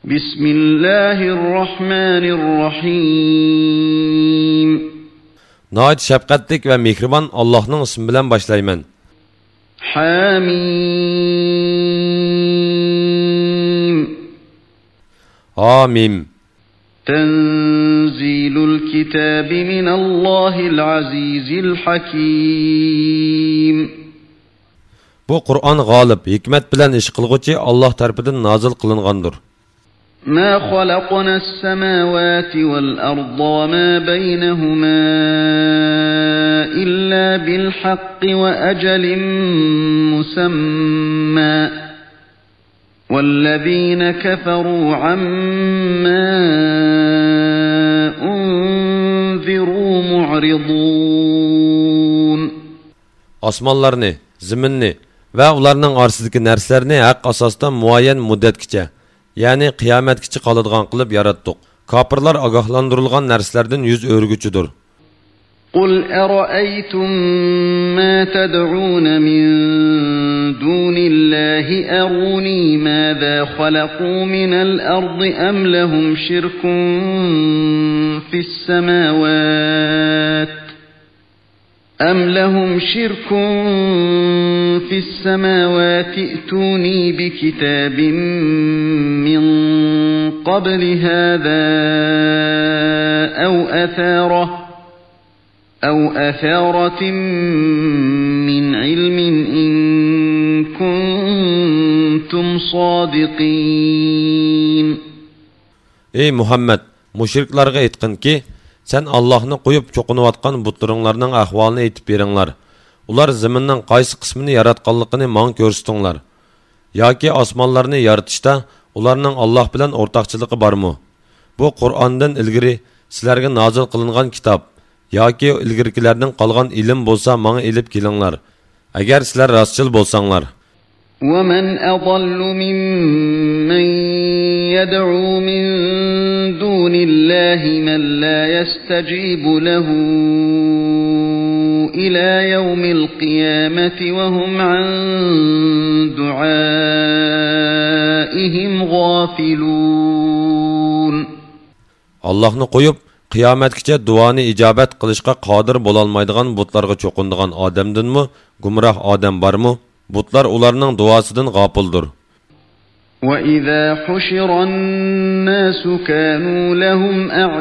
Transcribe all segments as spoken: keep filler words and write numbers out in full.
Bismillahirrahmanirrahim. Nəhayət şəfqətlik və mehriban Allah'ın ismi bilan başlayman. Hamim. Hamim. Tenzilul kitabi minallahil azizil hakim. Bu Qur'on g'olib, hikmat bilan ish qilguvchi Alloh tarafidan nozil qilingandir. ما خلقنا السماوات والأرض وما بينهما إلا بالحق وأجل مسمى والذين كفروا عما أنذروا معرضون. Osmonlarni, zaminni va ularning orasidagi narsalarni haq asosda muayyan muddatgacha, ya'ni qiyomatgacha qoladigan qilib yaratdik. Kofirlar ogohlantirilgan narsalardan yuz o'rguchidir. قل أرأيتم ما تدعون من دون الله أروني ماذا خلقوا من الأرض أم لهم شرك في السماوات أم لهم شرك في السماوات ائتوني بكتاب من قبل هذا أو أثارة أو أثارة من علم إن كنتم صادقين. Ey Muhammed, müşriklarga aytqin ki, sen Allah'ını qoyup çoqunuvatqan butlarınlarning ahvalini aytib beringlar. Ular zaminning qaysi qismini yaratqanligini maň ko'rsatinglar. Yoki osmonlarni yaratishda ularning Alloh bilan o'rtaqchiligi bormi? Bu Qur'ondan ilgari sizlarga nozil qilingan kitob yoki ilgarikilarning qolgan ilm bo'lsa maňa elib kelinglar. Agar sizlar rostchil bo'lsanglar. وَمَنْ أَضَلُّ مِمَّنْ يَدْعُو مِنْ دُونِ اللَّهِ مَنْ لَا يَسْتَجِيبُ لَهُ إِلَى يَوْمِ الْقِيَامَةِ وَهُمْ عَنْ دُعَائِهِمْ غَافِلُونَ. Allah'ını qoyup qiyomatgacha duoni ijobat qilishga qodir bo'lolmaydigan butlarga cho'qindigan odamdinmi, gumroh odam bormi? Butlar ularning duosidan g'ofildir. وَإِذَا حُشِرَ النَّاسُ كَانُوا لَهُمْ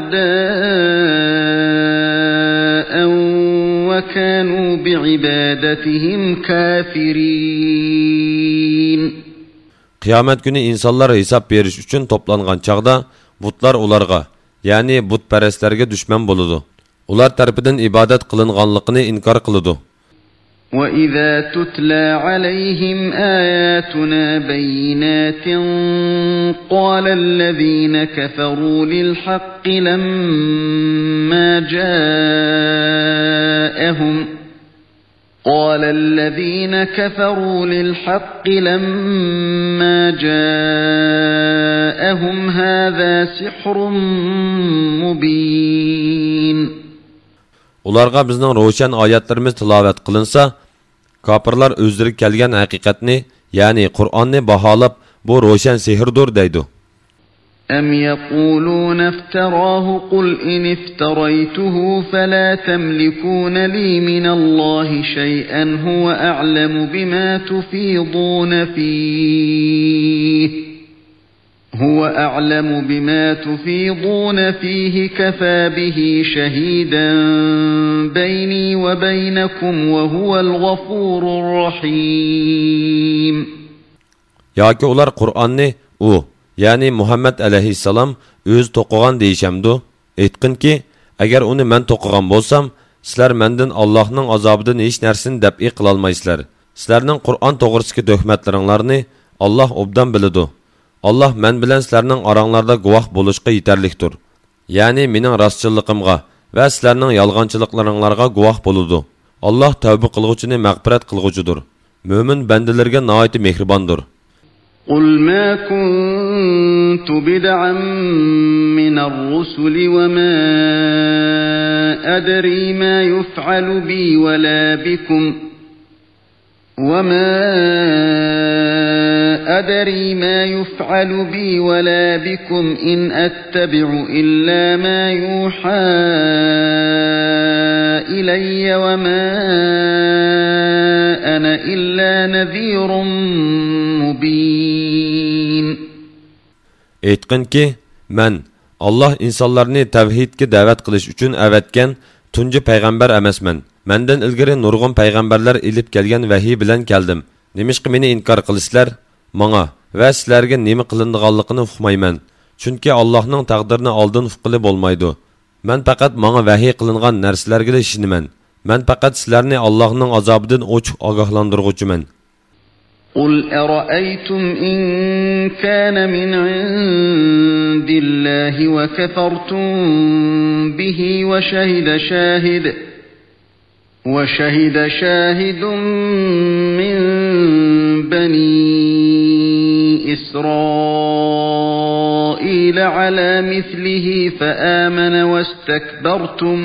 أَعْدَاءً وَكَانُوا بِعِبَادَتِهِمْ كَافِرِينَ. Qiyomat kuni insonlar hisob berish uchun to'plangan chaqda butlar ularga, ya'ni butparastlarga dushman bo'ladi. Ular tarafidan ibodat qilinganligini inkor qiladi. وَإِذَا تُتْلَى عَلَيْهِمْ آيَاتُنَا بَيِّنَاتٍ قَالَ الَّذِينَ كَفَرُوا لِلْحَقِّ لَمَّا جَاءَهُمْ قَالَ الَّذِينَ كَفَرُوا لِلْحَقِّ لَمَّا جَاءَهُمْ هَذَا سِحْرٌ مُبِينٌ. Ularga bizning ro'shan oyatlarimiz tilovat qilinsa, kofirlar o'zlari kelgan haqiqatni, ya'ni Qur'onni baholab, bu ro'shan sehrdir deydi. أَمْ يَقُولُونَ افْتَرَاهُ قُلْ إِنِ افْتَرَيْتُهُ فَلَا تَمْلِكُونَ لِي مِنَ اللَّهِ شَيْئًا هُوَ أَعْلَمُ بِمَا تُفِيضُونَ فِيهِ هُوَ أَعْلَمُ بِمَا تُفِيضُونَ فِيهِ كَفَى بِهِ شَهِيدًا بَيْنِي وَبَيْنَكُمْ وَهُوَ الْغَفُورُ الرَّحِيمُ. Yoki ular Qur'onni u, ya'ni Muhammad alayhissalom o'z to'qigan deyishamdi. Aytqinki, agar uni men to'qigan bo'lsam, sizlar mendan Allohning azobidan hech narsani dab'i qila olmaysizlar. Sizlarning Qur'on to'g'risidagi tuhmatlaringlarni Alloh obdan biladi. Allah men bilan sizlarning oranglarda guvoh bo'lishga yetarlikdir. Ya'ni mening rostchilligimga va sizlarning yolg'onchiliklaringlarga guvoh bo'ladi. Allah tavba qilguvchini mag'firat qilguvchidir. Mo'min bandalarga nihoyat mehribondir. قُلْ مَا كُنْتُ بِدْعًا مِنَ الرُّسُلِ وَمَا أَدْرِي مَا يُفْعَلُ بِي وَلَا بِكُمْ وما أدري ما يفعل بي ولا بكم إن أتبع إلا ما يوحى إلي وما أنا إلا نذير مبين. Aytqinki, men Allah insonlarni tavhidga da'vat qilish uchun avatgan tunji payg'ambar emasman. Mendan ilgari nurg'un payg'ambarlar ilib kelgan vahiy bilan keldim. Nimishqa meni inkor qilisizlar? Manga va sizlarga nima qilinganligini uqmayman. Chunki Allohning taqdirini oldin uqili bo'lmaydi. Men faqat manga vahiy qilingan narsalarga ishinaman. Men faqat sizlarni Allohning azobidan ochiq ogohlantiruvchiman. قل أرأيتم إن كان من عند الله وكفرتم به وشهد شاهد وشهد شاهد من بني إسرائيل على مثله فآمن واستكبرتم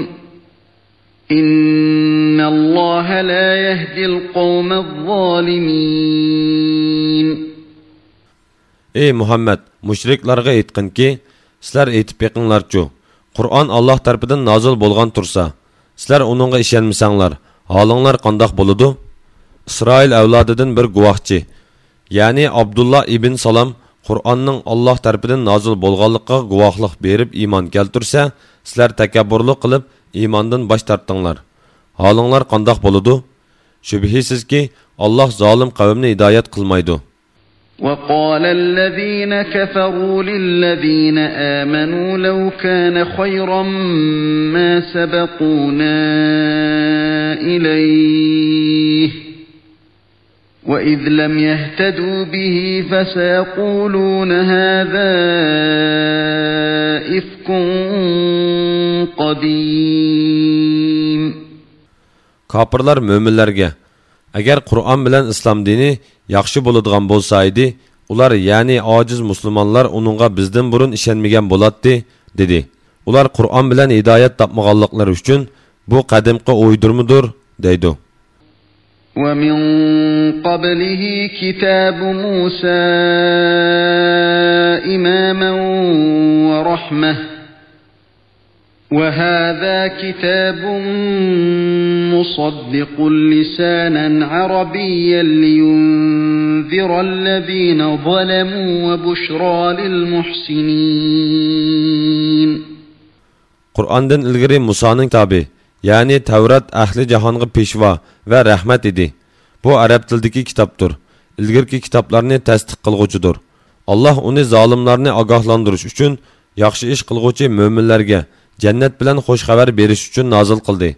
إن الله لا يهدي القوم الظالمين. Ey Muhammed, müşriklarga aytqinki, sizlar aytib beqinglarchu. Qur'on Alloh tarafidan nozil bo'lgan tursa, sizlar uningga ishonmasanglar, holinglar qandoq bo'ladi? İsroil avlodidan bir guvohchi, ya'ni Abdullah ibn Salam Qur'onning Alloh tarafidan nozil bo'lganligiga guvohlik berib iymon keltirsa, sizlar takabburlik qilib iymondan bosh tortinglar. Holinglar qandoq bo'ladi? Shubhisizki Alloh zolim qavmni hidoyat qilmaydi. وقال الذين كفروا للذين آمنوا لو كان خيرا ما سبقونا إليه وإذ لم يهتدوا به فسيقولون هذا إفك قديم. Kapırlar müminlerge, eğer Kur'an bilen İslam dini yaxşı bo'ladigan bo'lsa edi, ular yani aciz Müslümanlar onunğa bizden burun işenmegen bo'latdi, dedi. Ular Kur'an bilen hidayet tapmaganlıkları üçün bu qadimqi uydurmudur, deydi. وَمِنْ قَبْلِهِ كِتَابُ مُوسَى إِمَامًا وَرَحْمَةً وَهَذَا كِتَابٌ مُصَدِّقٌ لِسَانًا عَرَبِيًّا لِيُنذِرَ الَّذِينَ ظَلَمُوا وَبُشْرَى لِلْمُحْسِنِينَ. Kur'an'dan ilgiri Musa'nın tabi, yani Tevrat ahli cahanga peşva ve rahmet idi. Bu Arap tildeki kitaptır. İlgirki kitaplarını tasdiq qilguchidir. Allah onu zalimlarni agahlandırış üçün yaxshi ish qilguchi müminlerge cennet bilen hoş haber beriş üçün nazil qildi.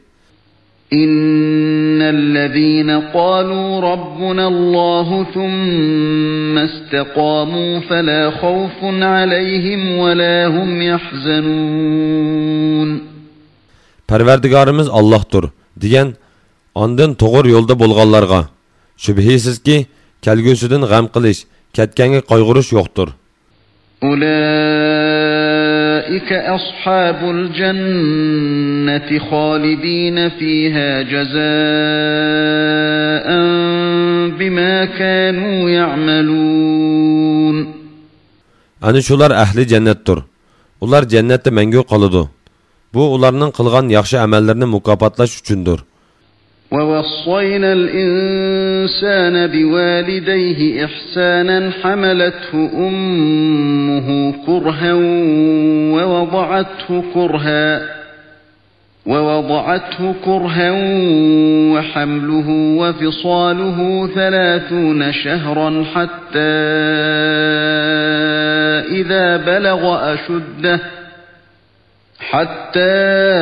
İnnellezîne qâlû rabbunallâhu thumme istekâmû felâ khawfun aleyhim ve lâ hum yahzanûn. Perverdigarimiz Allah'tır diyen ondan toğır yolda bolğanlarga şübhisizki kelgüsüdün gam qilish, ketkenga qayg'urish yo'qdir. Ulaika ashabul cennati khalidina fiha jazaa'an bima kanu ya'malun. Ani şular ahli cennetdir. Ular cennette mengü qalıdı. Bu ularning qilgan yaxshi amallarni mukofotlash uchundir. وَوَصَّيْنَا الْإِنسَانَ بِوَالِدَيْهِ إِحْسَانًا حَمَلَتْهُ أُمُّهُ كُرْهًا وَوَضَعَتْهُ كُرْهًا وَوَضَعَتْهُ كُرْهًا وَحَمْلُهُ وَفِصَالُهُ ثَلَاثُونَ شَهْرًا حَتَّى إِذَا بَلَغَ أَشُدَّهُ حتى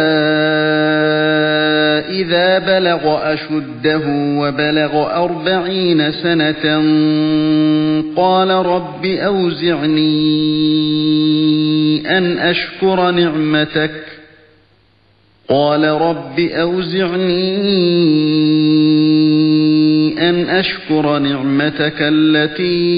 إذا بلغ أشده وبلغ أربعين سنة قال رب أوزعني أن أشكر نعمتك قال رب أوزعني أن أشكر نعمتك التي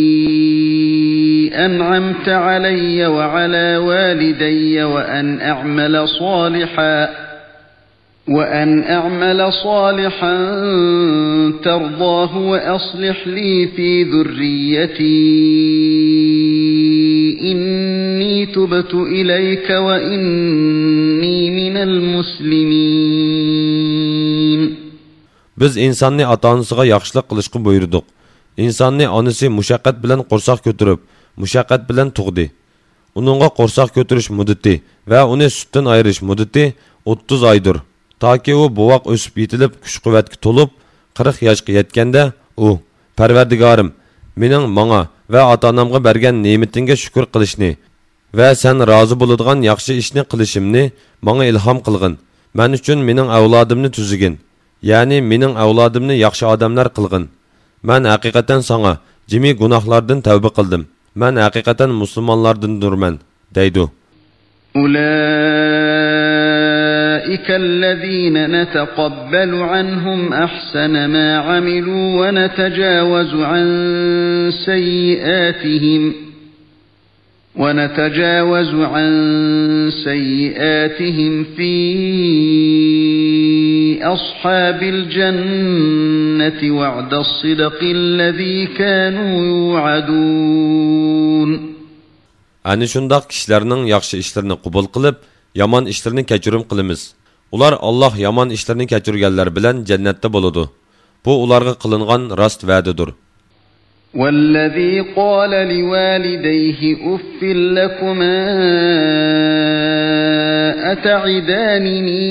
أنعمت علي وعلى والدي وأن أعمل صالحا وأن أعمل صالحا ترضاه وأصلح لي في ذريتي إني تبت إليك وإني من المسلمين. Biz insonni ota-onasiga yaxshilik qilishga buyurdik. İnsonni onasi mushaqqat bilan qo'rsoq ko'tarib, mushaqqat bilan tug'di. Uningga qo'rsoq ko'tarish muddati va uni sutdan ayirish muddati o'ttiz oydir. Toki u buvoq o'sib yetilib, kuch-quvvatga to'lib, qirq yoshga yetganda u: "Parvardigorim, mening menga va ota-onamga bergan ne'matingga shukr qilishni va sen rozi bo'ladigan yaxshi ishni qilishimni menga ilhom qilgin. Men uchun mening avlodimni tuzigin. Ya'ni mening avlodimni yaxshi odamlar qilgin. Men haqiqatan sana jimi gunohlardan tavba qildim. Men haqiqatan musulmonlardandurman" deydi. أولئك الذين نتقبل عنهم أحسن ما عملوا ونتجاوز عن سيئاتهم ونتجاوز عن سيئاتهم في أصحاب الجنة وعد الصدق الذي كانوا يوعدون. Ani şundaq kişilərinin yaxşı işlərini qubul qılıb, yaman işlərini keçirim qılımız. Ular Allah yaman işlərini keçirgənlər bilən cənnətdə boludu. Bu ularga qılınğan rast vədidir. وَالَّذِي قَالَ لِوَالِدَيْهِ أُفٍّ لَكُمَا أَتَعِدَانِنِي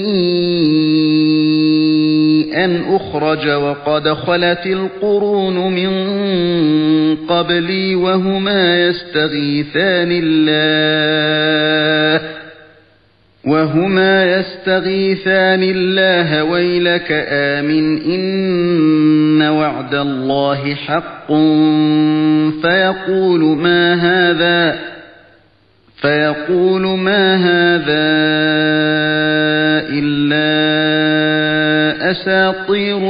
أَنْ أُخْرَجَ وَقَدْ خَلَتِ الْقُرُونُ مِنْ قَبْلِي وَهُمَا يَسْتَغِيثَانِ اللَّهَ وَهُمَا يَسْتَغِيثَانِ اللَّهَ وَيْلَكَ آمِنْ إِنَّ وَعْدَ اللَّهِ حَقٌّ فَيَقُولُ مَا هَذَا فَيَقُولُ مَا هَذَا إِلَّا أَسَاطِيرُ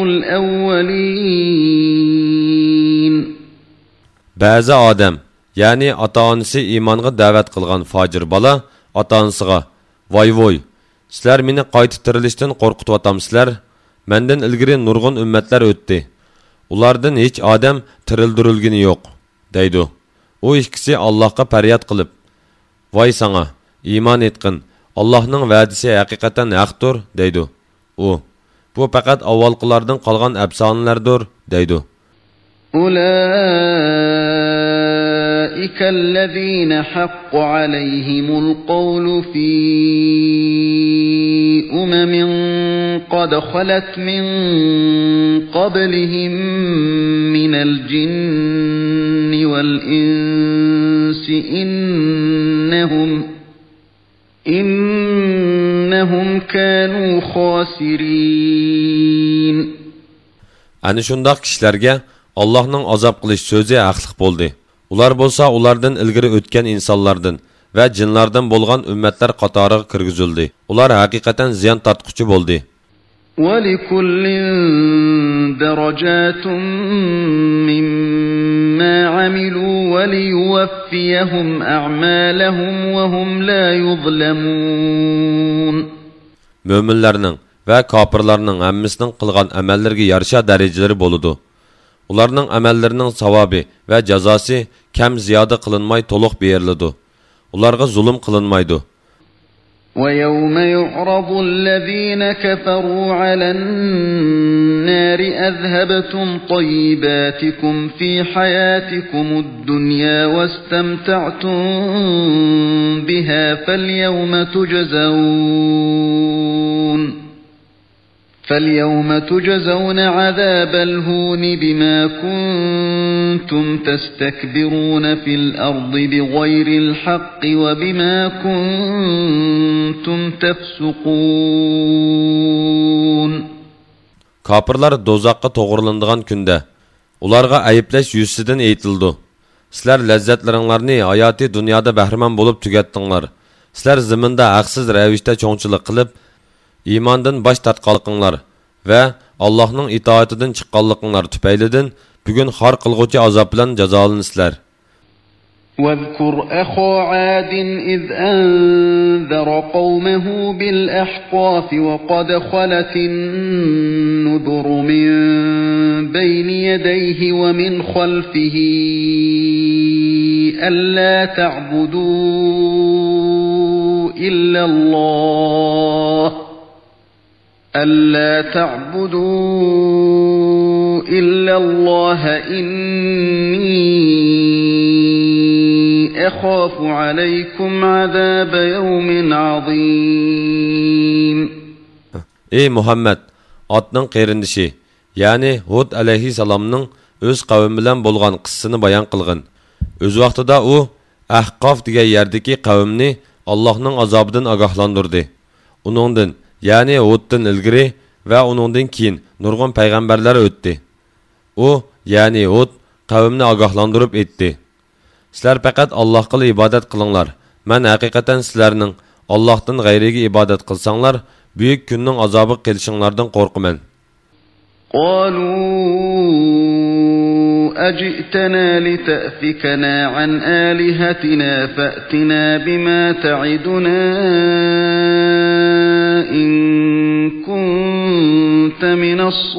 الْأَوَّلِينَ. Bazı adam, yani ata-onasi imanға da'vat qilgan fojir bola ata-onasiga: "Voy voy, sizlar meni qayta tirilishdan qo'rqityapsizlar. Mendan ilgari nurg'un ummatlar o'tdi. Ulardan hech odam tirildirilgani yo'q" deydi. U ikkisi Allohga faryod qilib: "Voy sana, iymon etqin. Allohning va'dasi haqiqatan haqdir" deydi. U: "Bu faqat avvalqilardan qolgan afsonalardir" deydi. أولئك الذين حق عليهم القول في أمم قد خلت من قبلهم من الجن والإنس إنهم إنهم كانوا خاسرين. Ani şundaq kişilərə Allah'ның azab qilish sözü haqlıq boldu. Ular bolsa ulardan ilgiri o'tgan insonlardan va jinlardan bo'lgan ummatlar qatoriga kirgizildi. Ular haqiqatan ziyon tortquchi bo'ldi. وَلِكُلٍّ دَرَجَاتٌ مِّمَّا عَمِلُوا وَلِيُوَفِّيَهُمْ أَعْمَالَهُمْ وَهُمْ لَا يُظْلَمُونَ. Möminlərinin və kafirlərinin həmmisinin qılğan əməllərə yarışa dərəcələri boludu. Ularning amallarining savobi va jazosi kam ziyoda qilinmay to'liq beriladi. Ularga zulm qilinmaydi. وَيَوْمَ يُعْرَضُ الَّذِينَ كَفَرُوا عَلَى النَّارِ أَذْهَبْتُمْ طَيِّبَاتِكُمْ فِي حَيَاتِكُمُ الدُّنْيَا وَاسْتَمْتَعْتُمْ بِهَا فَالْيَوْمَ تُجْزَوْنَ فَالْيَوْمَ تُجْزَوْنَ عَذَابَ الْهُونِ بِمَا كُنْتُمْ تَسْتَكْبِرُونَ فِي الْأَرْضِ بِغَيْرِ الْحَقِّ وَبِمَا كُنْتُمْ تَفْسُقُونَ. Kapırlar dozaqqa toğırlandığan gündə, ularga ayıplaş yüzsüdən eğitildi. Sizlər ləzzətlərinlərni hayati dünyada bəhrəman bolub tügətdinlər. Sizlər zimində haqsız rəvişdə çoğunçılıq qılıb, imandan baş tartqanlıqlar və Allah'ның itaatidən çıqqanlıqlar tüpəylidin bugün xar qılğıcı azab bilan cəzalanısızlar. واذكر أخا عاد إذ أنذر قومه بالأحقاف وقد خلت النذر من بين يديه ومن خلفه ألا تعبدوا إلا الله ألا تعبدوا إلا الله إني أخاف عليكم عذاب يوم عظيم. Ey Muhammed, atның qeyrindishi, yani Hud aleyhisselamның öz qavmi bilan bo'lgan qissini bayon qilgin. Öz vaqtida u Ahqaf degan yerdagi qavmni Allohning azobidan ogohlantirdi. Uningdan, yani Huddan ilgari va uningdan keyin nurg'un payg'ambarlar o'tdi. U, yani Hud qavmni ogohlantirib etdi. Sizlar faqat Allohga ibodat qilinglar. Men haqiqatan sizlarning Allohdan g'ayriga ibodat qilsanglar, büyük kunning azobi kelishinglardan qo'rqaman. قالوا أجئتنا لتأفكنا عن آلهتنا فأتنا بما تعدنا إن كنت من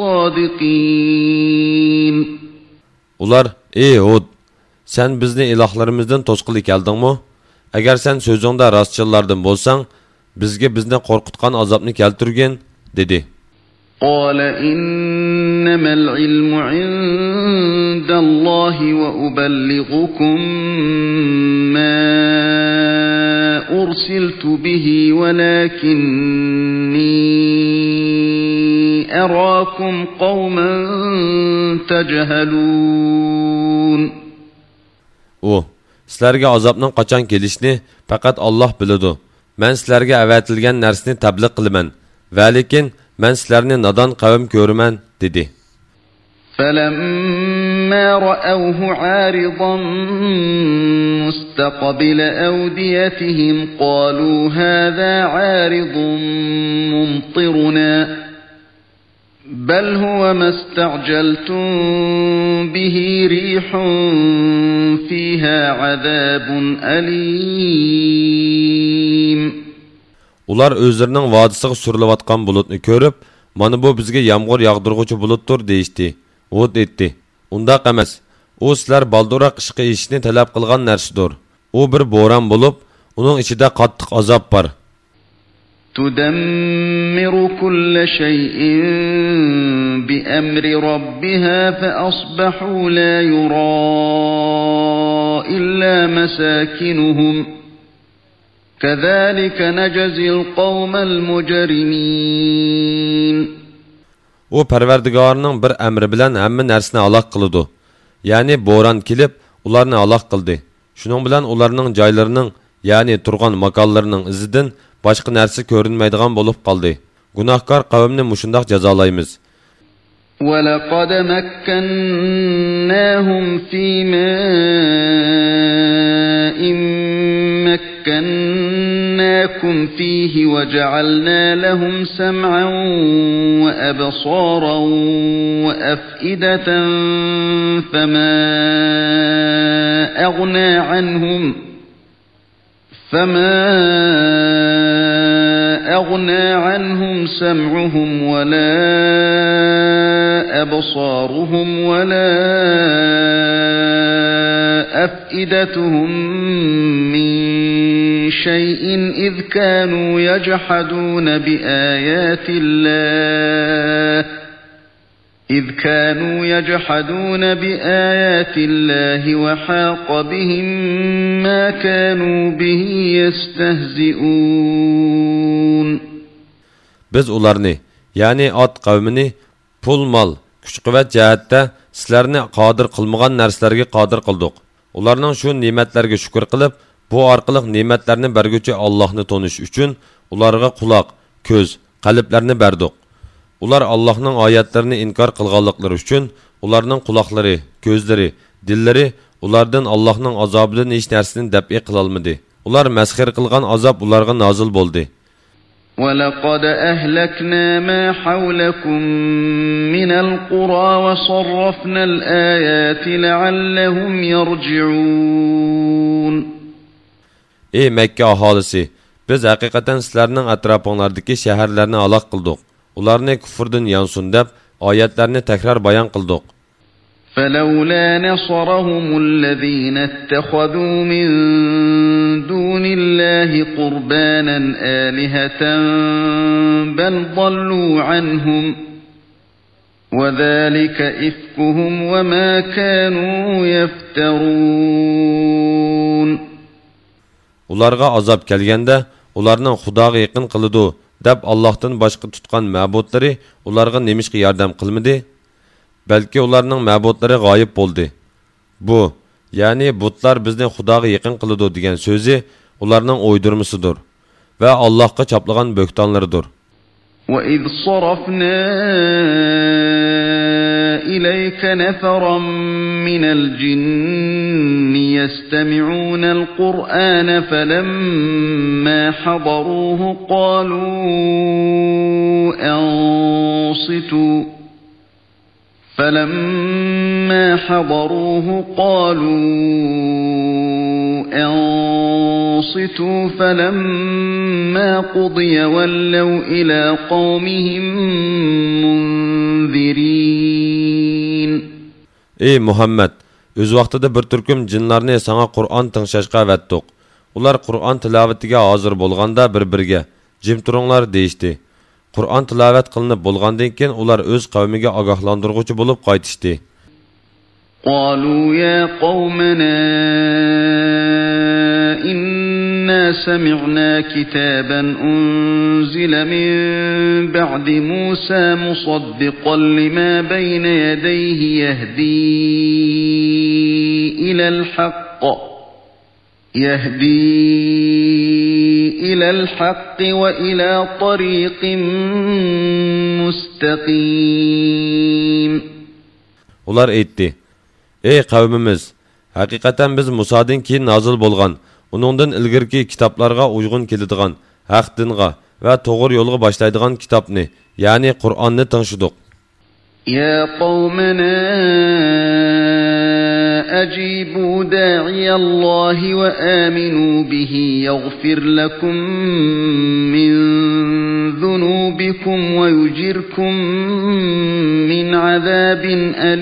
الصادقين. Ular, ey Hud, sen bizni ilahlarımızdan to'sqili keldingmi? Agar sen so'zingda rostchilardan bo'lsang, bizga bizni qo'rqitgan azobni keltirgin, dedi. قال إنما العلم عند الله وأبلغكم ما أرسلت به ولكني أراكم قوما تجهلون. O, sizlarga azobning qachon kelishini faqat Alloh biladi. Men sizlarga avatilgan narsani tabliq qilaman, va lekin men sizlarni nodon qavm ko'raman, dedi. فَلَمَّا رَأَوْهُ عَارِضًا مُسْتَقْبِلَ أَوْدِيَتِهِمْ قَالُوا هَذَا عَارِضٌ مُمْطِرُنَا بَلْ هُوَ مَا اسْتَعْجَلْتُمْ بِهِ رِيحٌ فِيهَا عَذَابٌ أَلِيمٌ. Ular özlərinin vadisiga surilayotgan bulutni ko'rib, "Mana bu bizga yağmur yağdırğuchi bulutdir" deyishdi. Hud etdi. Undaq emas. U sizlar balduroq ishqa ishni talab qilgan narsadir. U bir bo'ron bo'lib, uning ichida qattiq azob bor. تدمر كل شيء بأمر ربها فأصبحوا لا يرى إلا مساكنهم كذلك نجزي القوم المجرمين. O Parvardigorning bir amri bilan hamma narsani halok qildi. Ya'ni bo'ron kelib, ularni halok qildi. Shuning bilan ularning joylarining, ya'ni turgan makonlarining izidan boshqa narsa ko'rinmaydigan bo'lib qoldi. Gunohkor qavmni mushundoq jazolaymiz. وَلَقَدْ مَكَّنَّاهُمْ فِي مَاءٍ مَكَّنَّاكُمْ فِيهِ وَجَعَلْنَا لَهُمْ سَمْعًا وَأَبْصَارًا وَأَفْئِدَةً فَمَا أَغْنَى عَنْهُمْ فَمَا أغنى عنهم سمعهم ولا أبصارهم ولا أفئدتهم من شيء إذ كانوا يجحدون بآيات الله إذ كانوا يجحدون بآيات الله وحاق بهم ما كانوا به يستهزئون. Biz ularni, yani at qavmini pul mal, kuch-quvvat jihatda sizlarni qodir qilmagan narsalarga qodir qildik. Ularning shu ne'matlarga shukr qilib, bu orqali ne'matlarni berguvchi Allohni tonish uchun ularga quloq, ko'z, qalblarni berdik. Ular Allohning oyatlarini inkor qilganliklari uchun ularning quloqlari, ko'zlari, dillari ulardan Allohning azobidan hech narsani daf'i qila olmadi. Ular masxir qilgan azob ularga nozil bo'ldi. وَلَقَدْ أَهْلَكْنَا مَا حَوْلَكُمْ مِنَ الْقُرَى وَصَرَّفْنَا الْآيَاتِ لَعَلَّهُمْ يَرْجِعُونَ. Ey Mekke aholisi, biz haqiqatan sizlarning atrofinglardagi shaharlarni halok qildik. Ularni kufrdan yansun deb oyatlarni takror bayon qildik. فلولا نصرهم الذين اتخذوا من دون الله قربانا آلهة بل ضلوا عنهم وذلك إفكهم وما كانوا يفترون. Ularga azap kelganda, ularning Xudoga yaqin qiladi deb Allohdan boshqa tutgan ma'budlari ularga nemishqa yordam qilmadi? Balki ularning ma'budlari g'oyib bo'ldi. Bu, ya'ni butlar bizni Xudoga yaqin qiladi degan so'zi ularning o'ydirmasidir va Allohga choplagan bo'xtonlaridir. وَإِذْ صَرَفْنَا إِلَيْكَ نَفَرًا مِنَ الْجِنِّ يَسْتَمِعُونَ الْقُرْآنَ فَلَمَّا حَضَرُوهُ قَالُوا أَنصِتُوا فَلَمَّا حَضَرُوهُ قَالُوا أَنصِتُوا فَلَمَّا قُضِيَ وَلَّوْا إِلَى قَوْمِهِمْ مُنذِرِينَ. Ey Muhammed, öz vaqtida bir turkum jinlarni sana Qur'on tingshashga avatdiq. Ular Qur'on tilovatiga hozir bo'lganda bir-biriga jim turinglar deyishdi. Qur'on tilovat qilinib bo'lgandan keyin ular o'z qavmiga ogohlantiruvchi bo'lib qaytishdi. قالوا يا قومنا إنا سمعنا كتابا أنزل من بعد موسى مصدقا لما بين يديه يهدي إلى الحق يهدي إلى الحق وإلى طريق مستقيم. Ular aytdi: Ey qavmimiz, haqiqatan biz Musadan keyin nozil bo'lgan, uningdan ilgirki kitoblarga uyg'un keladigan haq dinga va to'g'ri yo'lga boshlaydigan kitobni, ya'ni Qur'onni tingshidik. Ya qavmana ajibu da'iyallahi va aminu bihi yaghfir lakum min zunubikum va yujirkum min azabin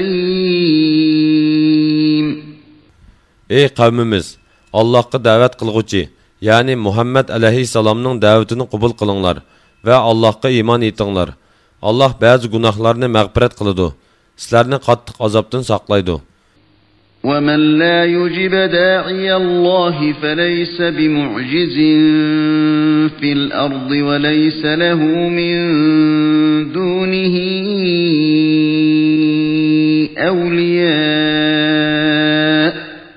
alim. Ey qavmimiz, Allohga da'vat qilguvchi, ya'ni Muhammad alayhissalomning da'vatini qabul qilinglar va Allohga iymon etinglar. Allah ba'zi gunohlarni mag'firat qiladi, sizlarni qattiq azobdan saqlaydi. وَمَنْ لَا يُجِبَ دَاعِيَ اللَّهِ فَلَيْسَ بِمُعْجِزٍ فِي الْأَرْضِ وَلَيْسَ لَهُ مِنْ دُونِهِ أَوْلِيَاءُ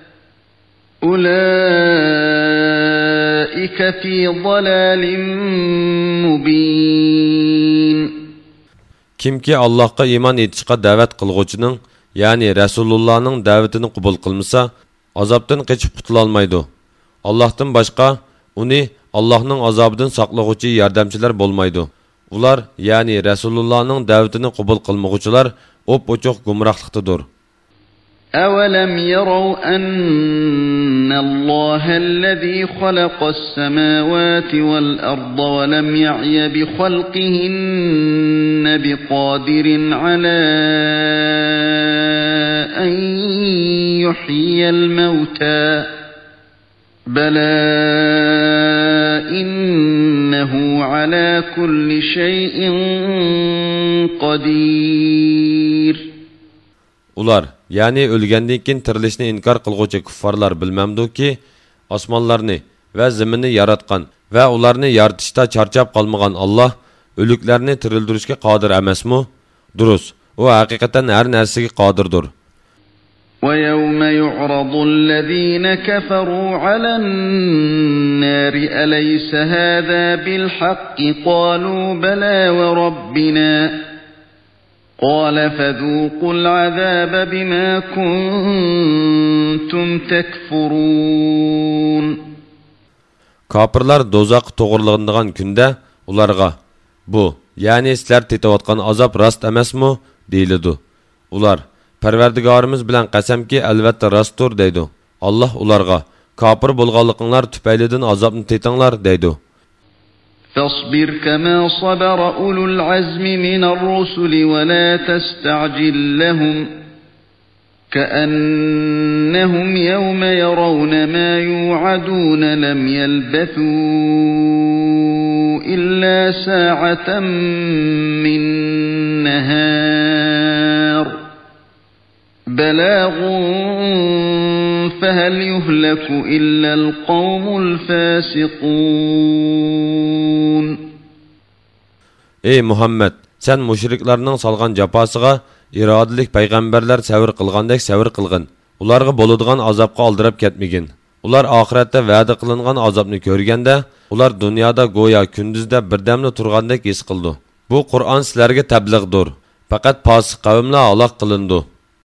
أُولَئِكَ فِي ضَلَالٍ مُبِينٍ. Kimki Allohga iymon etishga da'vat qilguvchining, ya'ni Rasulullahning da'vatini qabul qilmasa, azobdan qochib qutula olmaydi. Allohdan boshqa uni Allohning azobidan saqlaguvchi yordamchilar bo'lmaydi. Ular, ya'ni Rasulullahning da'vatini qabul qilmaguvchilar o'p-o'choq gumrohlikdadir. أَوَلَمْ يَرَوْا أَنَّ اللَّهَ الَّذِي خَلَقَ السَّمَاوَاتِ وَالْأَرْضَ وَلَمْ يَعْيَ بِخَلْقِهِنَّ بِقَادِرٍ عَلَى أَنْ يُحْيِيَ الْمَوْتَى بَلَى إِنَّهُ عَلَى كُلِّ شَيْءٍ قَدِيرٌ. Ular, ya'ni o'lgandan keyin tirilishni inkor qilguvchi kuffarlar bilmamdiki, osmonlarni va zaminni yaratgan va ularni yaratishda charchab qolmagan Alloh o'liklarni tirildirishga qodir emasmi? Durust, u haqiqatan har narsaga qodirdir. وَيَوْمَ يُعْرَضُ الَّذِينَ كَفَرُوا عَلَى النَّارِ أَلَيْسَ هَذَا بِالْحَقِّ قَالُوا بَلَى وَرَبِّنَا قَالَ فَذُوقُوا الْعَذَابَ بِمَا كُنْتُمْ تَكْفُرُونَ. Kafirlar dozaq to'g'rilanadigan kunda ularga bu, ya'ni sizlar tetayotgan azob rost emasmi deyiladi. Ular, Parvardigorimiz bilan qasamki albatta rostdir deydi. Alloh ularga kafir bo'lganliqinglar tufaylidan azobni tetinglar deydi. فاصبر كما صبر أولو العزم من الرسل ولا تستعجل لهم كأنهم يوم يرون ما يوعدون لم يلبثوا إلا ساعة من نهار بلاغ فهل يهلك إلا القوم الفاسقون. Ey Muhammed, sen müşriklarning salgan jafosıga irodalik payg'ambarlar savr qilgandek savr qilgin. Ularga bo'ladigan azobga oldirib ketmagin. Ular oxiratda va'da qilingan azobni ko'rganda, ular dunyoda go'yo kunduzda birdamli turgandek his qildi. Bu Qur'on sizlarga tabliğdir. Faqat fosiq qavmlar halok qilindi.